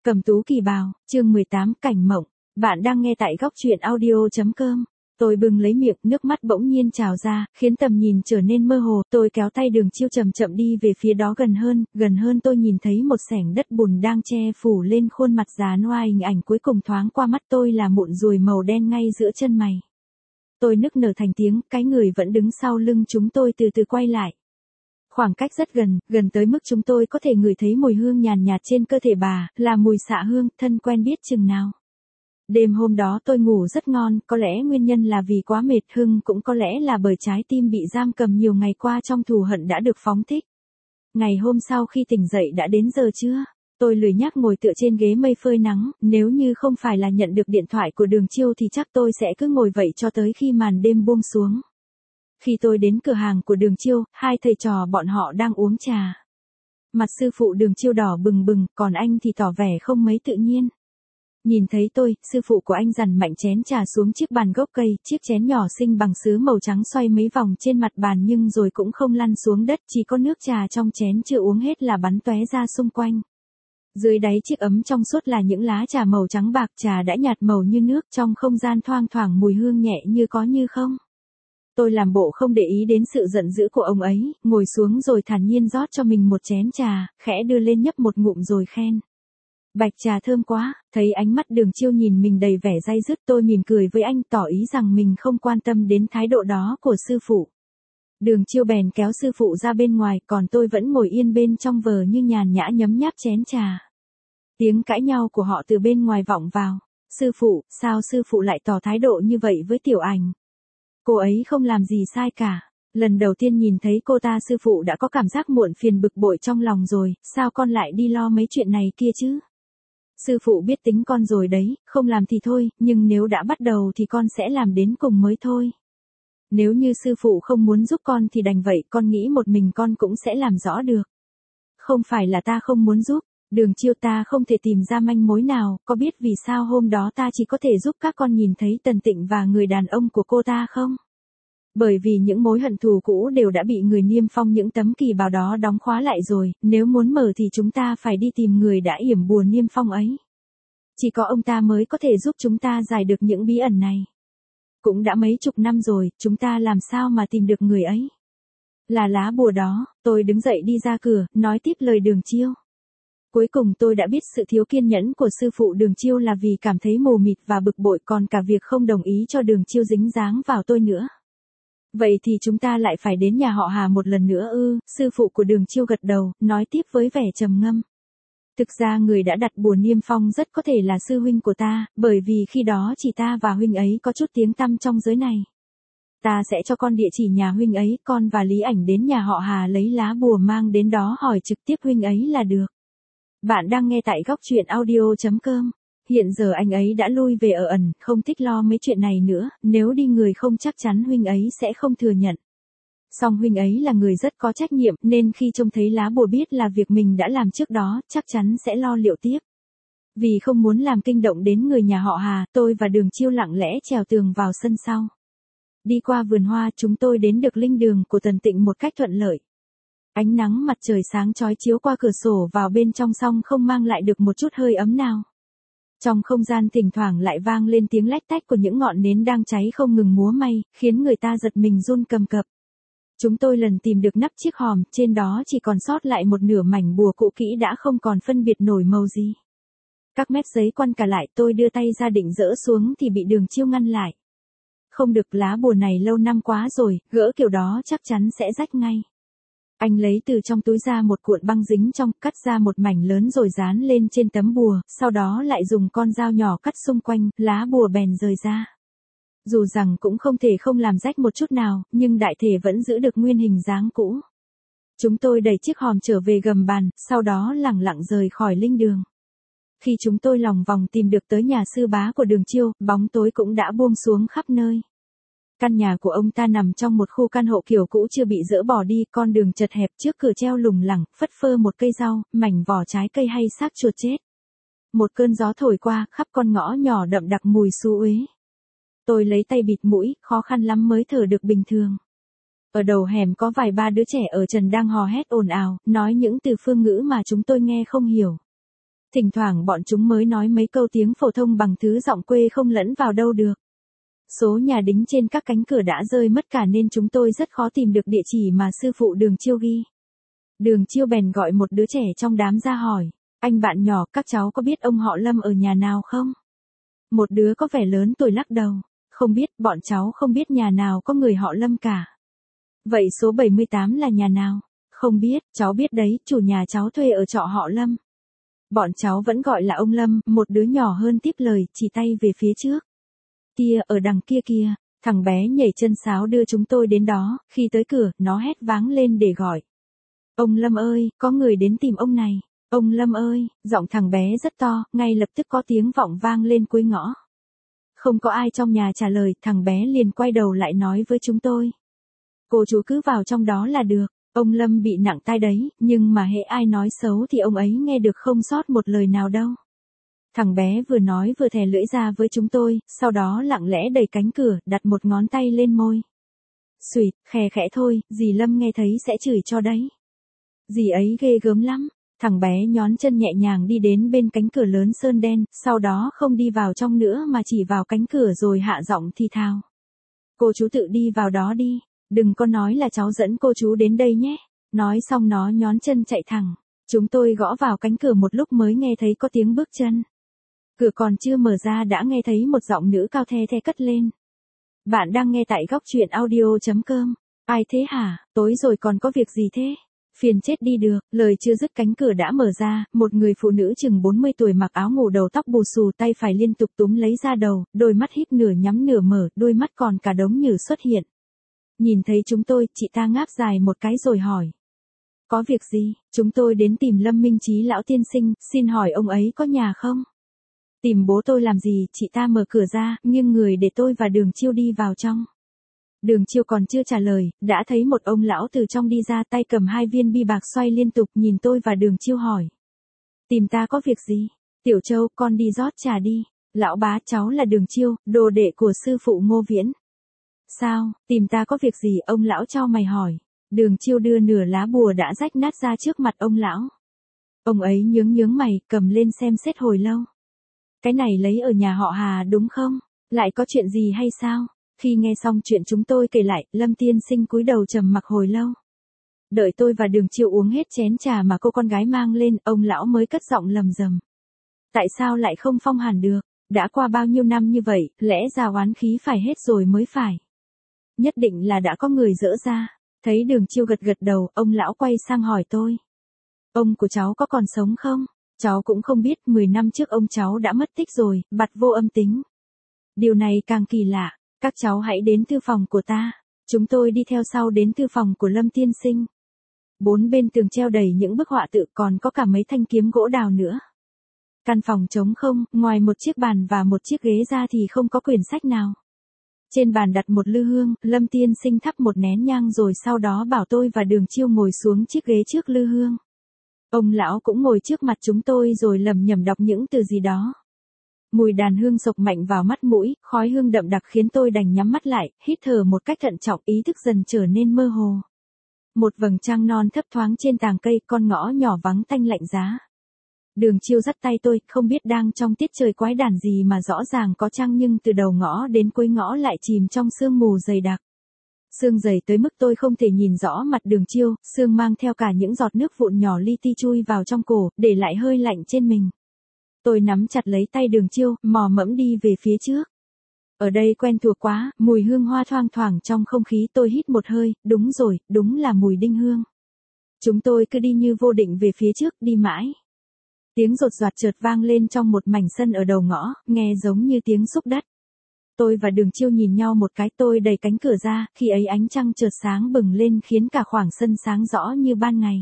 Cẩm Tú Kỳ Bào, chương 18 Cảnh Mộng. Bạn đang nghe tại góc truyện audio.com. Tôi bừng lấy miệng, nước mắt bỗng nhiên trào ra, khiến tầm nhìn trở nên mơ hồ. Tôi kéo tay Đường Chiêu chậm chậm đi về phía đó gần hơn tôi nhìn thấy một xẻng đất bùn đang che phủ lên khuôn mặt già nua, hình ảnh cuối cùng thoáng qua mắt tôi là mụn ruồi màu đen ngay giữa chân mày. Tôi nức nở thành tiếng, cái người vẫn đứng sau lưng chúng tôi từ từ quay lại. Khoảng cách rất gần tới mức chúng tôi có thể ngửi thấy mùi hương nhàn nhạt trên cơ thể bà, là mùi xạ hương, thân quen biết chừng nào. Đêm hôm đó tôi ngủ rất ngon, có lẽ nguyên nhân là vì quá mệt, cũng có lẽ là bởi trái tim bị giam cầm nhiều ngày qua trong thù hận đã được phóng thích. Ngày hôm sau khi tỉnh dậy đã đến giờ trưa, tôi lười nhác ngồi tựa trên ghế mây phơi nắng, nếu như không phải là nhận được điện thoại của Đường Chiêu thì chắc tôi sẽ cứ ngồi vậy cho tới khi màn đêm buông xuống. Khi tôi đến cửa hàng của Đường Chiêu, hai thầy trò bọn họ đang uống trà. Mặt sư phụ Đường Chiêu đỏ bừng bừng, còn anh thì tỏ vẻ không mấy tự nhiên. Nhìn thấy tôi, sư phụ của anh dằn mạnh chén trà xuống chiếc bàn gốc cây, chiếc chén nhỏ xinh bằng sứ màu trắng xoay mấy vòng trên mặt bàn nhưng rồi cũng không lăn xuống đất, chỉ có nước trà trong chén chưa uống hết là bắn tóe ra xung quanh. Dưới đáy chiếc ấm trong suốt là những lá trà màu trắng bạc, trà đã nhạt màu như nước, trong không gian thoang thoảng mùi hương nhẹ như có như không. Tôi làm bộ không để ý đến sự giận dữ của ông ấy, ngồi xuống rồi thản nhiên rót cho mình một chén trà, khẽ đưa lên nhấp một ngụm rồi khen. Bạch trà thơm quá. Thấy ánh mắt Đường Chiêu nhìn mình đầy vẻ day dứt, tôi mỉm cười với anh, tỏ ý rằng mình không quan tâm đến thái độ đó của sư phụ. Đường Chiêu bèn kéo sư phụ ra bên ngoài, còn tôi vẫn ngồi yên bên trong vờ như nhàn nhã nhấm nháp chén trà. Tiếng cãi nhau của họ từ bên ngoài vọng vào. Sư phụ, sao sư phụ lại tỏ thái độ như vậy với Tiểu Ảnh? Cô ấy không làm gì sai cả. Lần đầu tiên nhìn thấy cô ta sư phụ đã có cảm giác muộn phiền bực bội trong lòng rồi, sao con lại đi lo mấy chuyện này kia chứ? Sư phụ biết tính con rồi đấy, không làm thì thôi, nhưng nếu đã bắt đầu thì con sẽ làm đến cùng mới thôi. Nếu như sư phụ không muốn giúp con thì đành vậy, con nghĩ một mình con cũng sẽ làm rõ được. Không phải là ta không muốn giúp, Đường Chiêu, ta không thể tìm ra manh mối nào, có biết vì sao hôm đó ta chỉ có thể giúp các con nhìn thấy Tần Tịnh và người đàn ông của cô ta không? Bởi vì những mối hận thù cũ đều đã bị người niêm phong những tấm kỳ bào đó đóng khóa lại rồi, nếu muốn mở thì chúng ta phải đi tìm người đã yểm bùa niêm phong ấy. Chỉ có ông ta mới có thể giúp chúng ta giải được những bí ẩn này. Cũng đã mấy chục năm rồi, chúng ta làm sao mà tìm được người ấy? Là lá bùa đó. Tôi đứng dậy đi ra cửa, nói tiếp lời Đường Chiêu. Cuối cùng tôi đã biết sự thiếu kiên nhẫn của sư phụ Đường Chiêu là vì cảm thấy mù mịt và bực bội, còn cả việc không đồng ý cho Đường Chiêu dính dáng vào tôi nữa. Vậy thì chúng ta lại phải đến nhà họ Hà một lần nữa ư? Sư phụ của Đường Chiêu gật đầu, nói tiếp với vẻ trầm ngâm. Thực ra người đã đặt bùa niêm phong rất có thể là sư huynh của ta, bởi vì khi đó chỉ ta và huynh ấy có chút tiếng tăm trong giới này. Ta sẽ cho con địa chỉ nhà huynh ấy, con và Lý Ảnh đến nhà họ Hà lấy lá bùa mang đến đó hỏi trực tiếp huynh ấy là được. Bạn đang nghe tại góc truyện audio.com. Hiện giờ anh ấy đã lui về ở ẩn, không thích lo mấy chuyện này nữa, nếu đi người không chắc chắn huynh ấy sẽ không thừa nhận. Song huynh ấy là người rất có trách nhiệm, nên khi trông thấy lá bùa biết là việc mình đã làm trước đó, chắc chắn sẽ lo liệu tiếp. Vì không muốn làm kinh động đến người nhà họ Hà, tôi và Đường Chiêu lặng lẽ trèo tường vào sân sau. Đi qua vườn hoa, chúng tôi đến được linh đường của Tần Tịnh một cách thuận lợi. Ánh nắng mặt trời sáng chói chiếu qua cửa sổ vào bên trong song không mang lại được một chút hơi ấm nào. Trong không gian thỉnh thoảng lại vang lên tiếng lách tách của những ngọn nến đang cháy không ngừng múa may, khiến người ta giật mình run cầm cập. Chúng tôi lần tìm được nắp chiếc hòm, trên đó chỉ còn sót lại một nửa mảnh bùa cũ kỹ đã không còn phân biệt nổi màu gì. Các mép giấy quăn cả lại, tôi đưa tay ra định dỡ xuống thì bị Đường Chiêu ngăn lại. Không được, lá bùa này lâu năm quá rồi, gỡ kiểu đó chắc chắn sẽ rách ngay. Anh lấy từ trong túi ra một cuộn băng dính trong, cắt ra một mảnh lớn rồi dán lên trên tấm bùa, sau đó lại dùng con dao nhỏ cắt xung quanh, lá bùa bèn rời ra. Dù rằng cũng không thể không làm rách một chút nào, nhưng đại thể vẫn giữ được nguyên hình dáng cũ. Chúng tôi đẩy chiếc hòm trở về gầm bàn, sau đó lẳng lặng rời khỏi linh đường. Khi chúng tôi lòng vòng tìm được tới nhà sư bá của Đường Chiêu, bóng tối cũng đã buông xuống khắp nơi. Căn nhà của ông ta nằm trong một khu căn hộ kiểu cũ chưa bị dỡ bỏ đi, con đường chật hẹp, trước cửa treo lủng lẳng, phất phơ một cây rau, mảnh vỏ trái cây hay xác chuột chết. Một cơn gió thổi qua, khắp con ngõ nhỏ đậm đặc mùi xú uế. Tôi lấy tay bịt mũi, khó khăn lắm mới thở được bình thường. Ở đầu hẻm có vài ba đứa trẻ ở trần đang hò hét ồn ào, nói những từ phương ngữ mà chúng tôi nghe không hiểu. Thỉnh thoảng bọn chúng mới nói mấy câu tiếng phổ thông bằng thứ giọng quê không lẫn vào đâu được. Số nhà đính trên các cánh cửa đã rơi mất cả nên chúng tôi rất khó tìm được địa chỉ mà sư phụ Đường Chiêu ghi. Đường Chiêu bèn gọi một đứa trẻ trong đám ra hỏi, anh bạn nhỏ, các cháu có biết ông họ Lâm ở nhà nào không? Một đứa có vẻ lớn tuổi lắc đầu, không biết, bọn cháu không biết nhà nào có người họ Lâm cả. Vậy số 78 là nhà nào? Không biết, cháu biết đấy, chủ nhà cháu thuê ở trọ họ Lâm. Bọn cháu vẫn gọi là ông Lâm, một đứa nhỏ hơn tiếp lời, chỉ tay về phía trước. Kia, ở đằng kia kia, thằng bé nhảy chân sáo đưa chúng tôi đến đó, khi tới cửa, nó hét váng lên để gọi. Ông Lâm ơi, có người đến tìm ông này. Ông Lâm ơi, giọng thằng bé rất to, ngay lập tức có tiếng vọng vang lên cuối ngõ. Không có ai trong nhà trả lời, thằng bé liền quay đầu lại nói với chúng tôi. Cô chú cứ vào trong đó là được, ông Lâm bị nặng tai đấy, nhưng mà hễ ai nói xấu thì ông ấy nghe được không sót một lời nào đâu. Thằng bé vừa nói vừa thè lưỡi ra với chúng tôi, sau đó lặng lẽ đẩy cánh cửa, đặt một ngón tay lên môi. Xùyt, khè khẽ thôi, dì Lâm nghe thấy sẽ chửi cho đấy. Dì ấy ghê gớm lắm. Thằng bé nhón chân nhẹ nhàng đi đến bên cánh cửa lớn sơn đen, sau đó không đi vào trong nữa mà chỉ vào cánh cửa rồi hạ giọng thì thào. Cô chú tự đi vào đó đi, đừng có nói là cháu dẫn cô chú đến đây nhé. Nói xong nó nhón chân chạy thẳng. Chúng tôi gõ vào cánh cửa một lúc mới nghe thấy có tiếng bước chân. Cửa còn chưa mở ra đã nghe thấy một giọng nữ cao the the cất lên. Bạn đang nghe tại góc truyện audio.com. Ai thế hả, tối rồi còn có việc gì thế? Phiền chết đi được, lời chưa dứt cánh cửa đã mở ra, một người phụ nữ chừng 40 tuổi mặc áo ngủ đầu tóc bù xù tay phải liên tục túm lấy ra đầu, đôi mắt híp nửa nhắm nửa mở, đôi mắt còn cả đống nhử xuất hiện. Nhìn thấy chúng tôi, chị ta ngáp dài một cái rồi hỏi. Có việc gì, chúng tôi đến tìm Lâm Minh Chí lão tiên sinh, xin hỏi ông ấy có nhà không? Tìm bố tôi làm gì, chị ta mở cửa ra, nghiêng người để tôi và Đường Chiêu đi vào trong. Đường Chiêu còn chưa trả lời, đã thấy một ông lão từ trong đi ra tay cầm 2 viên bi bạc xoay liên tục nhìn tôi và Đường Chiêu hỏi. Tìm ta có việc gì? Tiểu Châu, con đi rót trà đi. Lão bá, cháu là Đường Chiêu, đồ đệ của sư phụ Ngô Viễn. Sao, tìm ta có việc gì? Ông lão chau mày hỏi. Đường Chiêu đưa nửa lá bùa đã rách nát ra trước mặt ông lão. Ông ấy nhướng mày, cầm lên xem xét hồi lâu. Cái này lấy ở nhà họ Hà đúng không? Lại có chuyện gì hay sao? Khi nghe xong chuyện chúng tôi kể lại, Lâm tiên sinh cúi đầu trầm mặc hồi lâu. Đợi tôi và Đường Chiêu uống hết chén trà mà cô con gái mang lên, ông lão mới cất giọng lầm rầm. Tại sao lại không phong hàn được? Đã qua bao nhiêu năm như vậy, lẽ ra oán khí phải hết rồi mới phải. Nhất định là đã có người dỡ ra. Thấy Đường Chiêu gật gật đầu, ông lão quay sang hỏi tôi. Ông của cháu có còn sống không? Cháu cũng không biết, 10 năm trước ông cháu đã mất tích rồi, bặt vô âm tính. Điều này càng kỳ lạ. Các cháu hãy đến thư phòng của ta. Chúng tôi đi theo sau đến thư phòng của Lâm tiên sinh. 4 bên tường treo đầy những bức họa tự, còn có cả mấy thanh kiếm gỗ đào nữa. Căn phòng trống không, ngoài một chiếc bàn và một chiếc ghế ra thì không có quyển sách nào. Trên bàn đặt một lư hương, Lâm tiên sinh thắp một nén nhang rồi sau đó bảo tôi và Đường Chiêu ngồi xuống chiếc ghế trước lư hương. Ông lão cũng ngồi trước mặt chúng tôi rồi lẩm nhẩm đọc những từ gì đó. Mùi đàn hương xộc mạnh vào mắt mũi, khói hương đậm đặc khiến tôi đành nhắm mắt lại, hít thở một cách thận trọng, ý thức dần trở nên mơ hồ. Một vầng trăng non thấp thoáng trên tàng cây, con ngõ nhỏ vắng tanh lạnh giá. Đường Chiêu dắt tay tôi, không biết đang trong tiết trời quái đản gì mà rõ ràng có trăng nhưng từ đầu ngõ đến cuối ngõ lại chìm trong sương mù dày đặc. Sương dày tới mức tôi không thể nhìn rõ mặt Đường Chiêu, sương mang theo cả những giọt nước vụn nhỏ li ti chui vào trong cổ, để lại hơi lạnh trên mình. Tôi nắm chặt lấy tay Đường Chiêu, mò mẫm đi về phía trước. Ở đây quen thuộc quá, mùi hương hoa thoang thoảng trong không khí, tôi hít một hơi, đúng rồi, đúng là mùi đinh hương. Chúng tôi cứ đi như vô định về phía trước, đi mãi. Tiếng rột rạt chợt vang lên trong một mảnh sân ở đầu ngõ, nghe giống như tiếng xúc đất. Tôi và Đường Chiêu nhìn nhau một cái, tôi đẩy cánh cửa ra, khi ấy ánh trăng chợt sáng bừng lên khiến cả khoảng sân sáng rõ như ban ngày.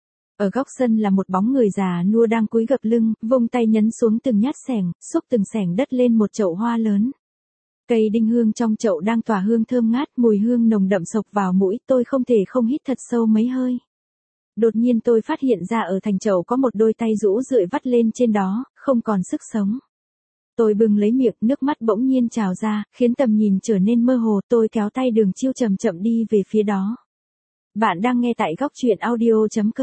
Ở góc sân là một bóng người già nua đang cúi gập lưng, vung tay nhấn xuống từng nhát xẻng, xúc từng xẻng đất lên một chậu hoa lớn. Cây đinh hương trong chậu đang tỏa hương thơm ngát, mùi hương nồng đậm xộc vào mũi, tôi không thể không hít thật sâu mấy hơi. Đột nhiên tôi phát hiện ra ở thành chậu có một đôi tay rũ rượi vắt lên trên đó, không còn sức sống. Tôi bừng lấy miệng, nước mắt bỗng nhiên trào ra, khiến tầm nhìn trở nên mơ hồ, tôi kéo tay Đường Chiêu chậm chậm đi về phía đó. Bạn đang nghe tại góc truyện audio.com.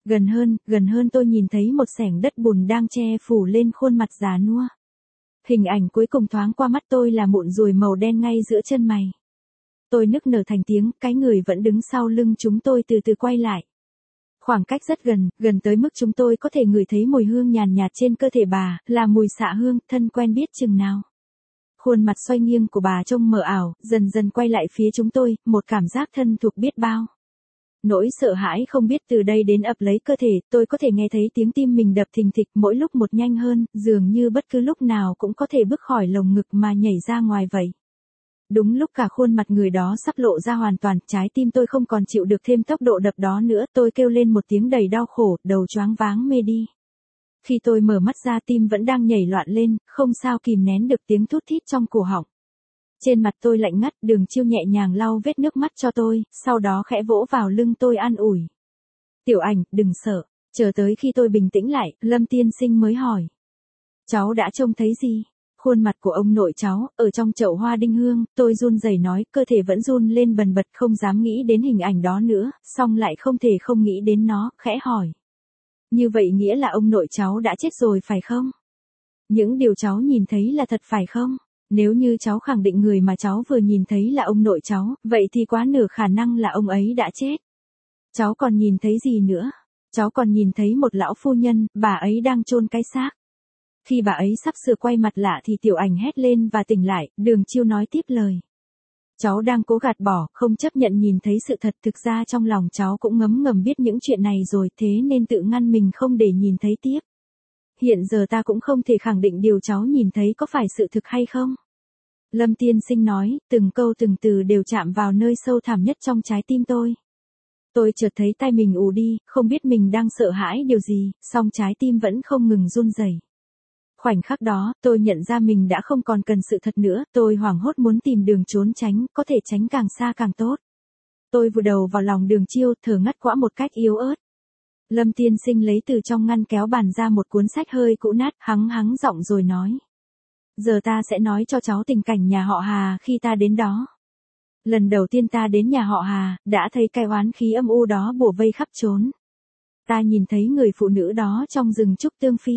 Gần hơn tôi nhìn thấy một xẻng đất bùn đang che phủ lên khuôn mặt già nua. Hình ảnh cuối cùng thoáng qua mắt tôi là mụn ruồi màu đen ngay giữa chân mày. Tôi nức nở thành tiếng, cái người vẫn đứng sau lưng chúng tôi từ từ quay lại. Khoảng cách rất gần, gần tới mức chúng tôi có thể ngửi thấy mùi hương nhàn nhạt trên cơ thể bà, là mùi xạ hương, thân quen biết chừng nào. Khuôn mặt xoay nghiêng của bà trông mờ ảo, dần dần quay lại phía chúng tôi, một cảm giác thân thuộc biết bao. Nỗi sợ hãi không biết từ đây đến ập lấy cơ thể, tôi có thể nghe thấy tiếng tim mình đập thình thịch mỗi lúc một nhanh hơn, dường như bất cứ lúc nào cũng có thể bước khỏi lồng ngực mà nhảy ra ngoài vậy. Đúng lúc cả khuôn mặt người đó sắp lộ ra hoàn toàn, trái tim tôi không còn chịu được thêm tốc độ đập đó nữa, tôi kêu lên một tiếng đầy đau khổ, đầu choáng váng mê đi. Khi tôi mở mắt ra tim vẫn đang nhảy loạn lên, không sao kìm nén được tiếng thút thít trong cổ họng. Trên mặt tôi lạnh ngắt, Đường Chiêu nhẹ nhàng lau vết nước mắt cho tôi, sau đó khẽ vỗ vào lưng tôi an ủi. Tiểu Ảnh, đừng sợ, chờ tới khi tôi bình tĩnh lại, Lâm tiên sinh mới hỏi. Cháu đã trông thấy gì? Khuôn mặt của ông nội cháu, ở trong chậu hoa đinh hương, tôi run rẩy nói, cơ thể vẫn run lên bần bật không dám nghĩ đến hình ảnh đó nữa, song lại không thể không nghĩ đến nó, khẽ hỏi. Như vậy nghĩa là ông nội cháu đã chết rồi phải không? Những điều cháu nhìn thấy là thật phải không? Nếu như cháu khẳng định người mà cháu vừa nhìn thấy là ông nội cháu, vậy thì quá nửa khả năng là ông ấy đã chết. Cháu còn nhìn thấy gì nữa? Cháu còn nhìn thấy một lão phu nhân, bà ấy đang chôn cái xác. Khi bà ấy sắp sửa quay mặt lạ thì Tiểu Ảnh hét lên và tỉnh lại, Đường Chiêu nói tiếp lời. Cháu đang cố gạt bỏ, không chấp nhận nhìn thấy sự thật, thực ra trong lòng cháu cũng ngấm ngầm biết những chuyện này rồi, thế nên tự ngăn mình không để nhìn thấy tiếp. Hiện giờ ta cũng không thể khẳng định điều cháu nhìn thấy có phải sự thực hay không. Lâm tiên sinh nói, từng câu từng từ đều chạm vào nơi sâu thẳm nhất trong trái tim tôi. Tôi chợt thấy tai mình ù đi, không biết mình đang sợ hãi điều gì, song trái tim vẫn không ngừng run rẩy. Khoảnh khắc đó, tôi nhận ra mình đã không còn cần sự thật nữa, tôi hoảng hốt muốn tìm đường trốn tránh, có thể tránh càng xa càng tốt. Tôi vùi đầu vào lòng Đường Chiêu, thở ngắt quãng một cách yếu ớt. Lâm tiên sinh lấy từ trong ngăn kéo bàn ra một cuốn sách hơi cũ nát, hắng giọng rồi nói. Giờ ta sẽ nói cho cháu tình cảnh nhà họ Hà khi ta đến đó. Lần đầu tiên ta đến nhà họ Hà, đã thấy cái oán khí âm u đó bủa vây khắp trốn. Ta nhìn thấy người phụ nữ đó trong rừng trúc tương phi.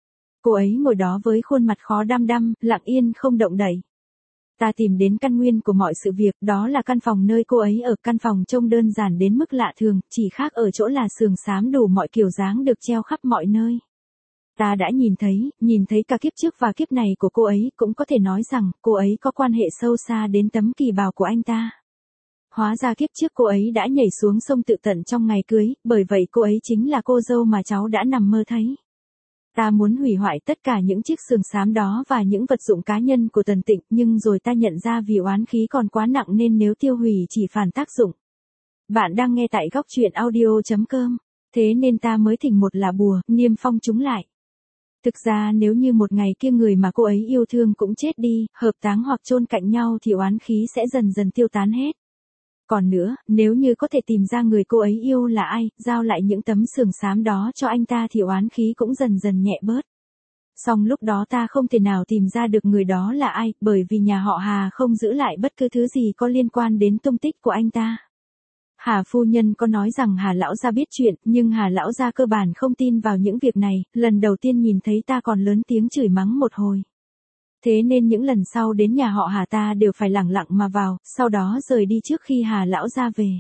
Cô ấy ngồi đó với khuôn mặt khó đăm đăm, lặng yên không động đậy. Ta tìm đến căn nguyên của mọi sự việc, đó là căn phòng nơi cô ấy ở, căn phòng trông đơn giản đến mức lạ thường, chỉ khác ở chỗ là sườn xám đủ mọi kiểu dáng được treo khắp mọi nơi. Ta đã nhìn thấy cả kiếp trước và kiếp này của cô ấy, cũng có thể nói rằng, cô ấy có quan hệ sâu xa đến tấm kỳ bào của anh ta. Hóa ra kiếp trước cô ấy đã nhảy xuống sông tự tận trong ngày cưới, bởi vậy cô ấy chính là cô dâu mà cháu đã nằm mơ thấy. Ta muốn hủy hoại tất cả những chiếc sườn xám đó và những vật dụng cá nhân của Tần Tịnh, nhưng rồi ta nhận ra vì oán khí còn quá nặng nên nếu tiêu hủy chỉ phản tác dụng. Bạn đang nghe tại góc truyện audio.com, thế nên ta mới thỉnh một là bùa, niêm phong chúng lại. Thực ra nếu như một ngày kia người mà cô ấy yêu thương cũng chết đi, hợp táng hoặc chôn cạnh nhau thì oán khí sẽ dần dần tiêu tán hết. Còn nữa, nếu như có thể tìm ra người cô ấy yêu là ai, giao lại những tấm sườn xám đó cho anh ta thì oán khí cũng dần dần nhẹ bớt. Song lúc đó ta không thể nào tìm ra được người đó là ai, bởi vì nhà họ Hà không giữ lại bất cứ thứ gì có liên quan đến tung tích của anh ta. Hà phu nhân có nói rằng Hà lão gia biết chuyện, nhưng Hà lão gia cơ bản không tin vào những việc này, lần đầu tiên nhìn thấy ta còn lớn tiếng chửi mắng một hồi. Thế nên những lần sau đến nhà họ Hà ta đều phải lẳng lặng mà vào, sau đó rời đi trước khi Hà lão gia về.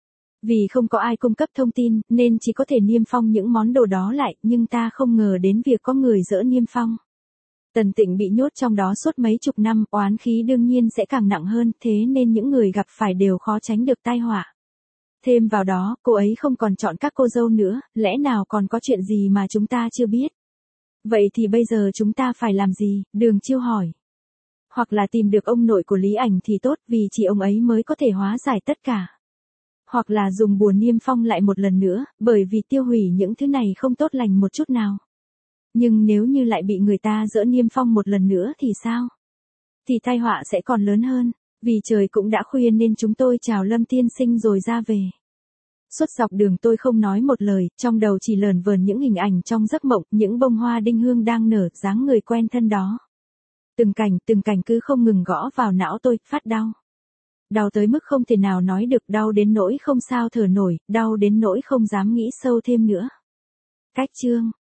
Vì không có ai cung cấp thông tin, nên chỉ có thể niêm phong những món đồ đó lại, nhưng ta không ngờ đến việc có người dỡ niêm phong. Tần Tịnh bị nhốt trong đó suốt mấy chục năm, oán khí đương nhiên sẽ càng nặng hơn, thế nên những người gặp phải đều khó tránh được tai họa. Thêm vào đó, cô ấy không còn chọn các cô dâu nữa, lẽ nào còn có chuyện gì mà chúng ta chưa biết? Vậy thì bây giờ chúng ta phải làm gì? Đường Chiêu hỏi. Hoặc là tìm được ông nội của Lý Ảnh thì tốt, vì chỉ ông ấy mới có thể hóa giải tất cả. Hoặc là dùng bùa niêm phong lại một lần nữa, bởi vì tiêu hủy những thứ này không tốt lành một chút nào. Nhưng nếu như lại bị người ta dỡ niêm phong một lần nữa thì sao? Thì tai họa sẽ còn lớn hơn. Vì trời cũng đã khuya nên chúng tôi chào Lâm tiên sinh rồi ra về. Suốt dọc đường tôi không nói một lời, trong đầu chỉ lờn vờn những hình ảnh trong giấc mộng, những bông hoa đinh hương đang nở, dáng người quen thân đó. Từng cảnh cứ không ngừng gõ vào não tôi, phát đau. Đau tới mức không thể nào nói được, đau đến nỗi không sao thở nổi, đau đến nỗi không dám nghĩ sâu thêm nữa. Cách chương